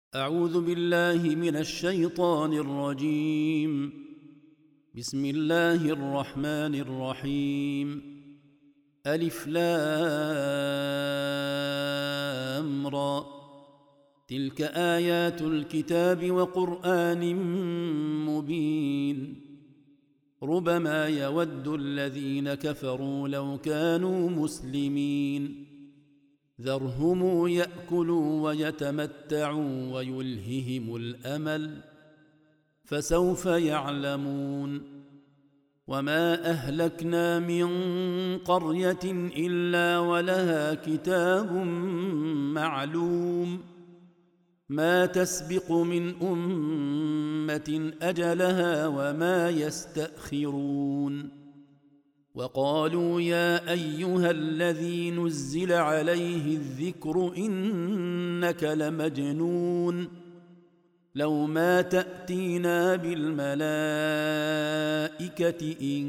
أعوذ بالله من الشيطان الرجيم. بسم الله الرحمن الرحيم. ألف لام را، تلك آيات الكتاب وقرآن مبين. ربما يود الذين كفروا لو كانوا مسلمين. ذرهم يأكلوا ويتمتعوا ويلههم الأمل، فسوف يعلمون. وما أهلكنا من قرية إلا ولها كتاب معلوم، ما تسبق من أمة أجلها وما يستأخرون. وقالوا يا أيها الذي نزل عليه الذكر إنك لمجنون، لو ما تأتينا بالملائكة إن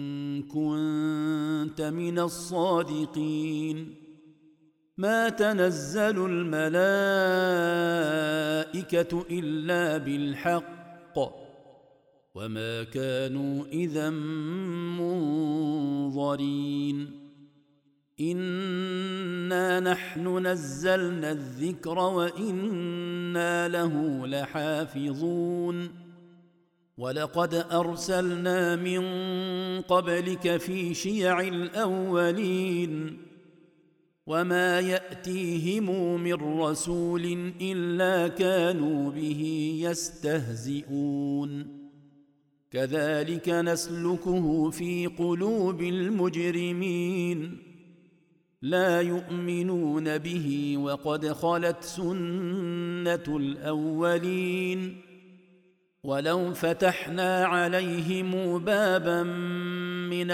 كنت من الصادقين. ما تنزل الملائكة إلا بالحق، وما كانوا إذا منظرين. إنا نحن نزلنا الذكر وإنا له لحافظون. ولقد أرسلنا من قبلك في شيع الأولين، وما يأتيهم من رسول إلا كانوا به يستهزئون. كذلك نسلكه في قلوب المجرمين، لا يؤمنون به وقد خلت سنة الأولين. ولو فتحنا عليهم بابا من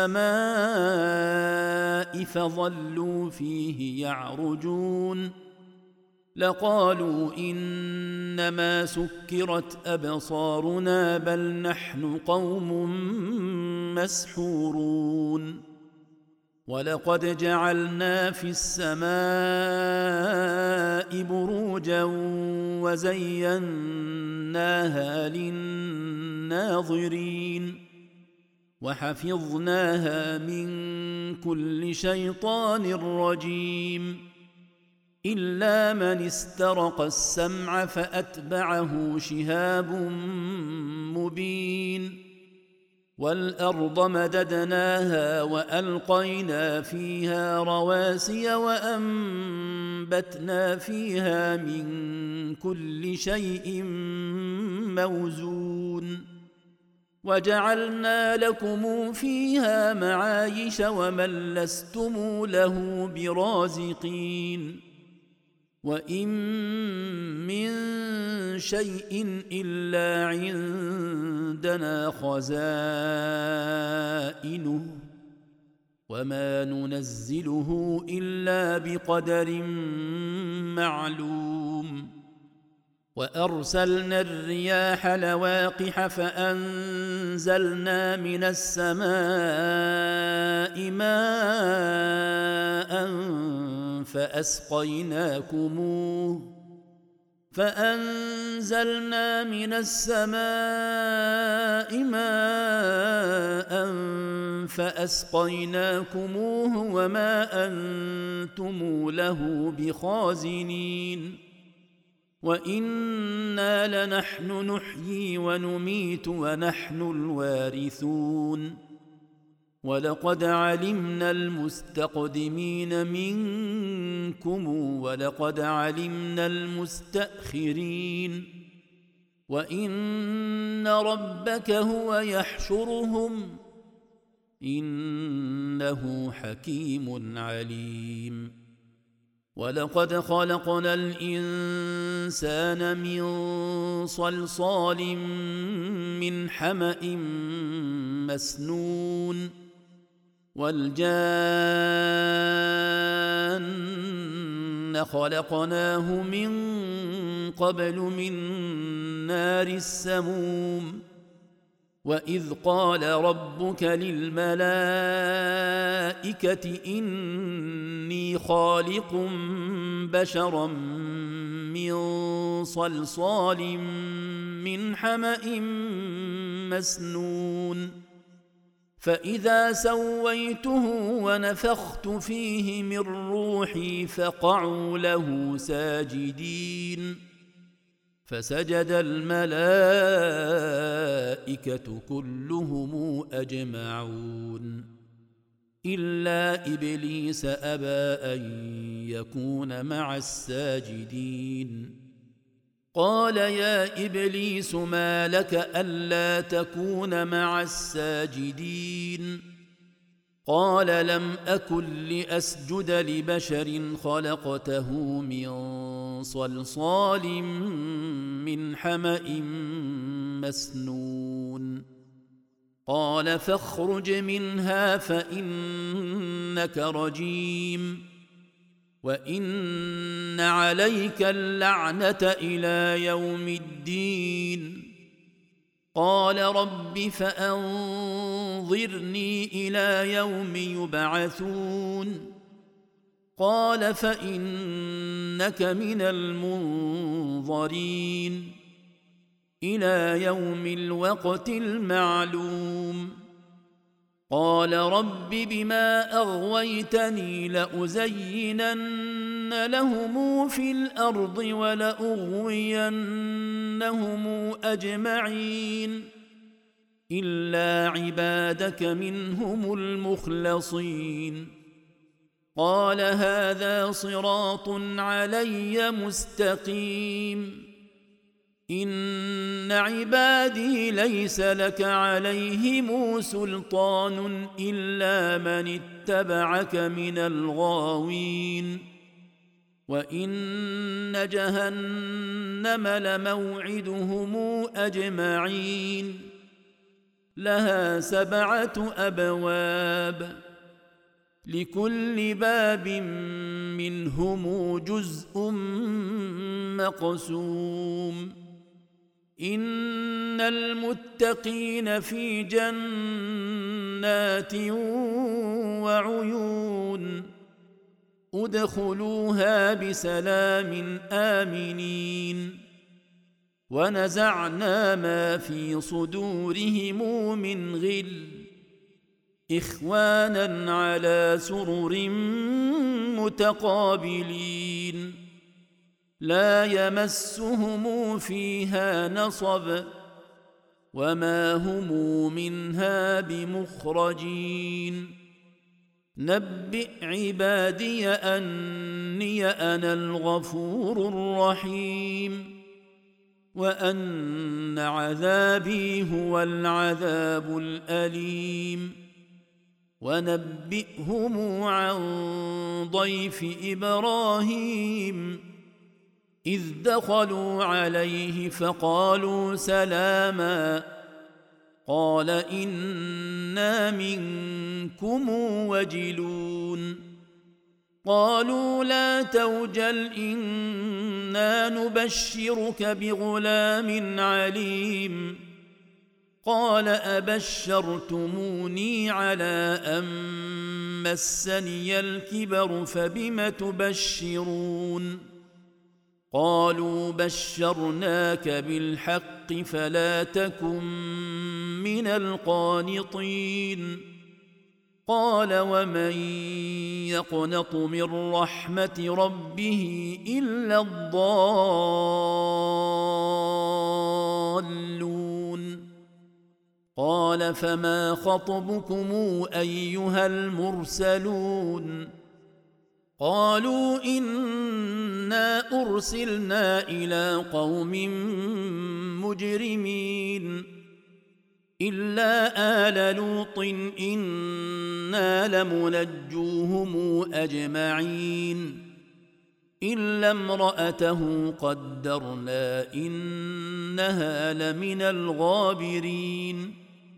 السماء فظلوا فيه يعرجون لقالوا إنما سكرت أبصارنا بل نحن قوم مسحورون. ولقد جعلنا في السماء بروجا وزيناها للناظرين، وحفظناها من كل شيطان رجيم، إلا من استرق السمع فأتبعه شهاب مبين. والأرض مددناها وألقينا فيها رواسي وأنبتنا فيها من كل شيء موزون. وجعلنا لكم فيها معايش ومن لستم له برازقين. وإن من شيء إلا عندنا خزائنه، وما ننزله إلا بقدر معلوم. وأرسلنا الرياح لواقح فأنزلنا من السماء ماء فأسقيناكموه وما أنتم له بخازنين. وإنا لنحن نحيي ونميت ونحن الوارثون. ولقد علمنا المستقدمين منكم ولقد علمنا المستأخرين. وإن ربك هو يحشرهم إنه حكيم عليم. ولقد خلقنا الإنسان من صلصال من حمأ مسنون. والجان خلقناه من قبل من نار السموم. وإذ قال ربك للملائكة إني خالق بشرا من صلصال من حمأ مسنون فإذا سويته ونفخت فيه من روحي فقعوا له ساجدين فسجد الملائكة كلهم أجمعون إلا إبليس أبى أن يكون مع الساجدين قال يا إبليس ما لك ألا تكون مع الساجدين قال لم أكن لأسجد لبشر خلقته من صلصال من حمأ مسنون قال فاخرج منها فإنك رجيم وإن عليك اللعنة إلى يوم الدين قال رب فأنظرني إلى يوم يبعثون قال فإنك من المنظرين إلى يوم الوقت المعلوم قال رب بما أغويتني لأزينن لهم في الأرض ولأغوينهم أجمعين إلا عبادك منهم المخلصين قال هذا صراط علي مستقيم إن عبادي ليس لك عليهم سلطان إلا من اتبعك من الغاوين وإن جهنم لموعدهم أجمعين لها 7 أبواب لكل باب منهم جزء مقسوم إن المتقين في جنات وعيون ادخلوها بسلام آمنين ونزعنا ما في صدورهم من غل إخوانا على سرر متقابلين لا يمسهم فيها نصب وما هم منها بمخرجين نبئ عبادي أني أنا الغفور الرحيم وأن عذابي هو العذاب الأليم ونبئهم عن ضيف إبراهيم إذ دخلوا عليه فقالوا سلاما قال إنا منكم وجلون قالوا لا توجل إنا نبشرك بغلام عليم قال أبشرتموني على أن مسني الكبر فبم تبشرون قالوا بشرناك بالحق فلا تكن من القانطين قال ومن يقنط من رحمة ربه إلا الضالون قال فما خطبكم أيها المرسلون قالوا إنا أرسلنا إلى قوم مجرمين إلا آل لوط إنا لمنجوهم أجمعين إلا امرأته قدرنا إنها لمن الغابرين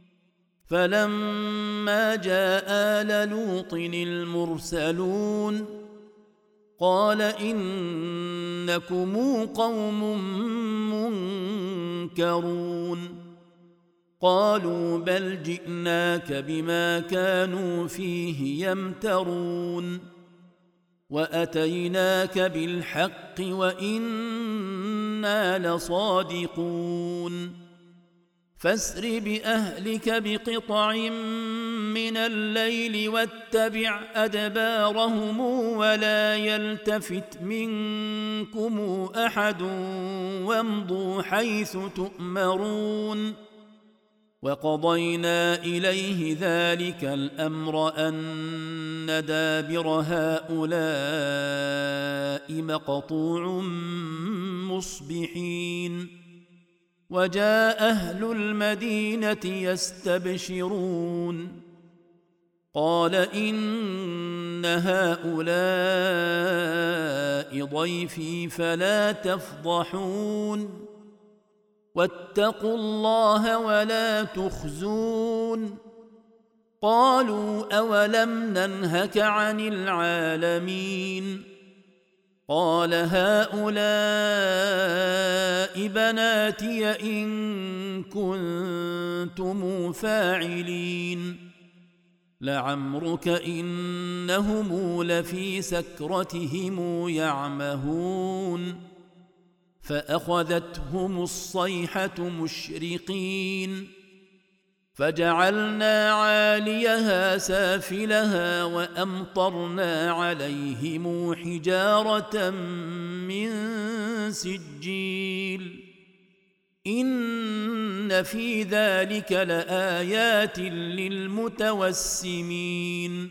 فلما جاء آل لوط المرسلون قال إنكم قوم منكرون قالوا بل جئناك بما كانوا فيه يمترون وأتيناك بالحق وإنك إنا لصادقون فاسر بأهلك بقطع من الليل واتبع أدبارهم ولا يلتفت منكم أحد وامضوا حيث تؤمرون وقضينا إليه ذلك الأمر أن دابر هؤلاء مقطوع مصبحين وجاء أهل المدينة يستبشرون قال إن هؤلاء ضيفي فلا تفضحون واتقوا الله ولا تخزون قالوا أولم ننهك عن العالمين قال هؤلاء بناتي إن كنتم فاعلين لعمرك إنهم لفي سكرتهم يعمهون فأخذتهم الصيحة مشرقين فجعلنا عاليها سافلها وأمطرنا عليهم حجارة من سجيل إن في ذلك لآيات للمتوسمين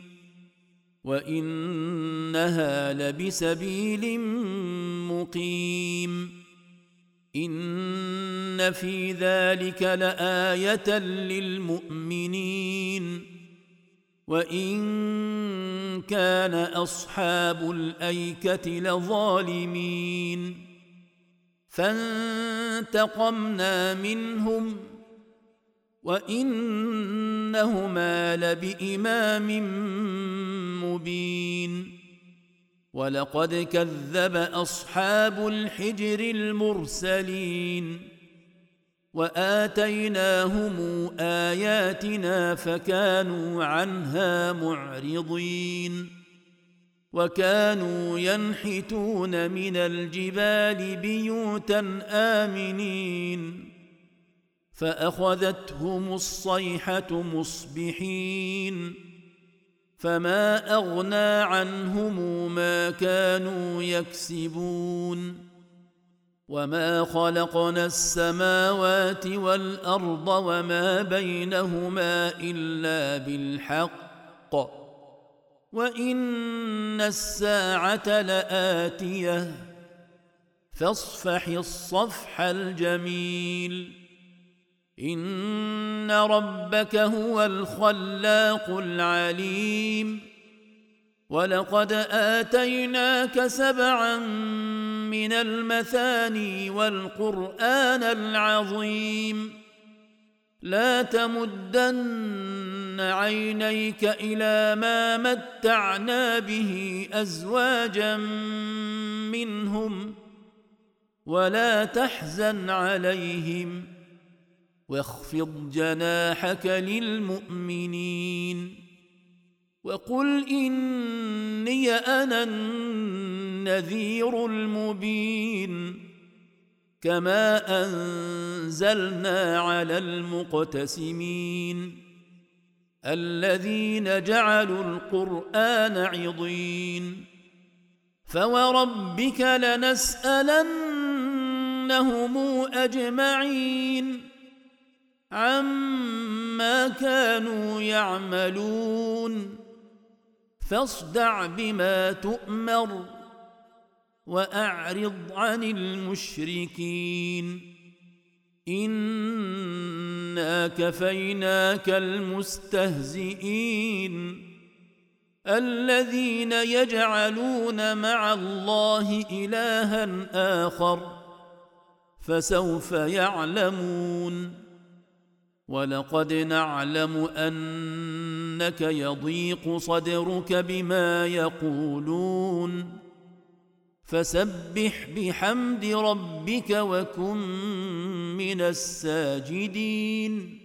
وإنها لبسبيل مقيم إن في ذلك لآية للمؤمنين وإن كان أصحاب الأيكة لظالمين فانتقمنا منهم وإنهما لبإمام مبين ولقد كذب أصحاب الحجر المرسلين وآتيناهم آياتنا فكانوا عنها معرضين وكانوا ينحتون من الجبال بيوتا آمنين فأخذتهم الصيحة مصبحين فما أغنى عنهم ما كانوا يكسبون وما خلقنا السماوات والأرض وما بينهما إلا بالحق وإن الساعة لآتية فاصفح الصفح الجميل إن ربك هو الخلاق العليم ولقد آتيناك 7 من المثاني والقرآن العظيم لا تمدن عينيك إلى ما متعنا به أزواجا منهم ولا تحزن عليهم واخفض جناحك للمؤمنين وقل إني أنا النذير المبين كما أنزلنا على المقتسمين الذين جعلوا القرآن عضين فوربك لنسألنهم أجمعين عما كانوا يعملون فاصدع بما تؤمر وأعرض عن المشركين إنا كفيناك المستهزئين الذين يجعلون مع الله إلها آخر فسوف يعلمون ولقد نعلم أنك يضيق صدرك بما يقولون فسبح بحمد ربك وكن من الساجدين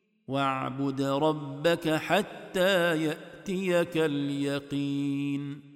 واعبد ربك حتى يأتيك اليقين